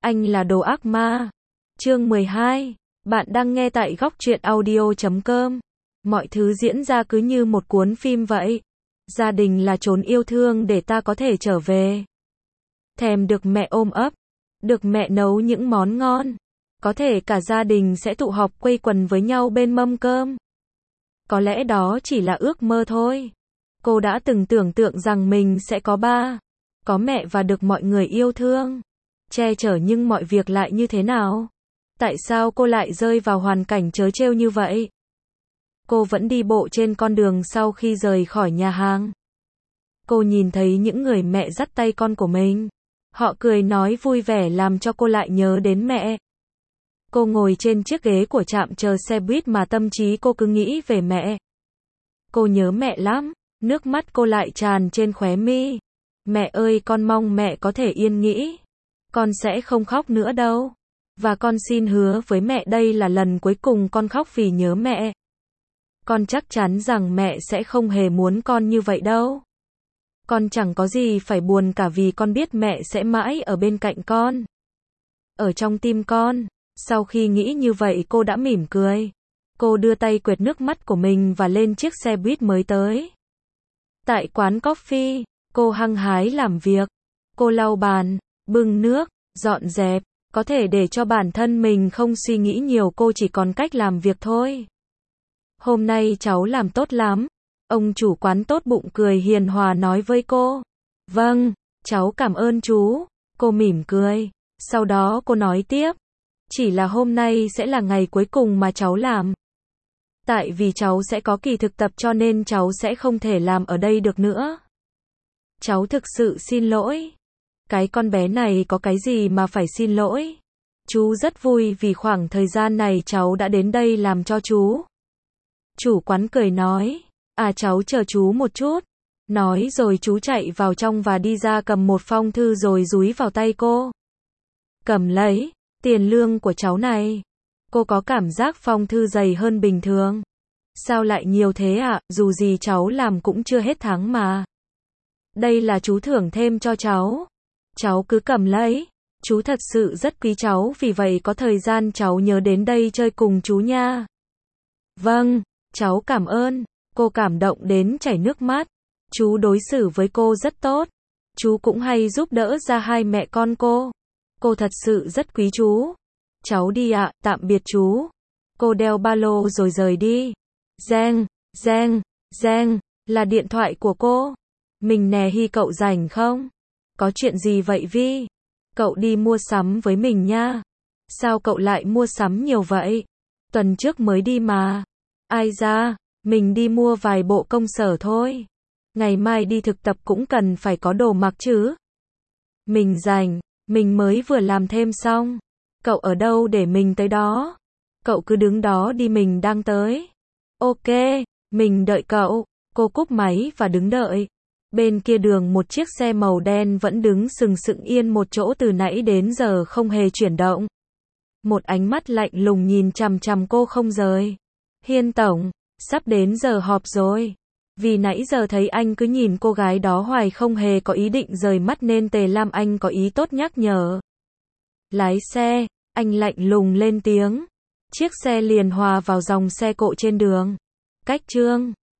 Anh là đồ ác ma. Chương 12. Bạn đang nghe tại góc truyện audio.com. Mọi thứ diễn ra cứ như một cuốn phim vậy. Gia đình là chốn yêu thương để ta có thể trở về. Thèm được mẹ ôm ấp, được mẹ nấu những món ngon. Có thể cả gia đình sẽ tụ họp quây quần với nhau bên mâm cơm. Có lẽ đó chỉ là ước mơ thôi. Cô đã từng tưởng tượng rằng mình sẽ có ba, có mẹ và được mọi người yêu thương, che chở, nhưng mọi việc lại như thế nào? Tại sao cô lại rơi vào hoàn cảnh trớ trêu như vậy? Cô vẫn đi bộ trên con đường sau khi rời khỏi nhà hàng. Cô nhìn thấy những người mẹ dắt tay con của mình. Họ cười nói vui vẻ làm cho cô lại nhớ đến mẹ. Cô ngồi trên chiếc ghế của trạm chờ xe buýt mà tâm trí cô cứ nghĩ về mẹ. Cô nhớ mẹ lắm, nước mắt cô lại tràn trên khóe mi. Mẹ ơi, con mong mẹ có thể yên nghỉ. Con sẽ không khóc nữa đâu. Và con xin hứa với mẹ đây là lần cuối cùng con khóc vì nhớ mẹ. Con chắc chắn rằng mẹ sẽ không hề muốn con như vậy đâu. Con chẳng có gì phải buồn cả vì con biết mẹ sẽ mãi ở bên cạnh con. Ở trong tim con. Sau khi nghĩ như vậy cô đã mỉm cười. Cô đưa tay quệt nước mắt của mình và lên chiếc xe buýt mới tới. Tại quán coffee, cô hăng hái làm việc. Cô lau bàn, bưng nước, dọn dẹp. Có thể để cho bản thân mình không suy nghĩ nhiều, cô chỉ còn cách làm việc thôi. Hôm nay cháu làm tốt lắm. Ông chủ quán tốt bụng cười hiền hòa nói với cô. Vâng, cháu cảm ơn chú. Cô mỉm cười. Sau đó cô nói tiếp. Chỉ là hôm nay sẽ là ngày cuối cùng mà cháu làm. Tại vì cháu sẽ có kỳ thực tập cho nên cháu sẽ không thể làm ở đây được nữa. Cháu thực sự xin lỗi. Cái con bé này có cái gì mà phải xin lỗi. Chú rất vui vì khoảng thời gian này cháu đã đến đây làm cho chú. Chủ quán cười nói. À, cháu chờ chú một chút. Nói rồi chú chạy vào trong và đi ra cầm một phong thư rồi dúi vào tay cô. Cầm lấy. Tiền lương của cháu này. Cô có cảm giác phong thư dày hơn bình thường. Sao lại nhiều thế ạ? Dù gì cháu làm cũng chưa hết tháng mà. Đây là chú thưởng thêm cho cháu. Cháu cứ cầm lấy. Chú thật sự rất quý cháu, vì vậy có thời gian cháu nhớ đến đây chơi cùng chú nha. Vâng, cháu cảm ơn. Cô cảm động đến chảy nước mắt. Chú đối xử với cô rất tốt. Chú cũng hay giúp đỡ ra hai mẹ con cô. Cô thật sự rất quý chú. Cháu đi ạ, tạm biệt chú. Cô đeo ba lô rồi rời đi. Reng, reng, reng, là điện thoại của cô. Mình nè Hi, cậu rảnh không? Có chuyện gì vậy Vi? Cậu đi mua sắm với mình nha. Sao cậu lại mua sắm nhiều vậy? Tuần trước mới đi mà. Ai da, mình đi mua vài bộ công sở thôi. Ngày mai đi thực tập cũng cần phải có đồ mặc chứ. Mình rảnh, mình mới vừa làm thêm xong. Cậu ở đâu để mình tới đó? Cậu cứ đứng đó đi, mình đang tới. Ok, mình đợi cậu. Cô cúp máy và đứng đợi. Bên kia đường một chiếc xe màu đen vẫn đứng sừng sững yên một chỗ từ nãy đến giờ không hề chuyển động. Một ánh mắt lạnh lùng nhìn chằm chằm cô không rời. Hiên tổng, sắp đến giờ họp rồi. Vì nãy giờ thấy anh cứ nhìn cô gái đó hoài không hề có ý định rời mắt nên Tề Lam Anh có ý tốt nhắc nhở. Lái xe, anh lạnh lùng lên tiếng. Chiếc xe liền hòa vào dòng xe cộ trên đường. Cách Trương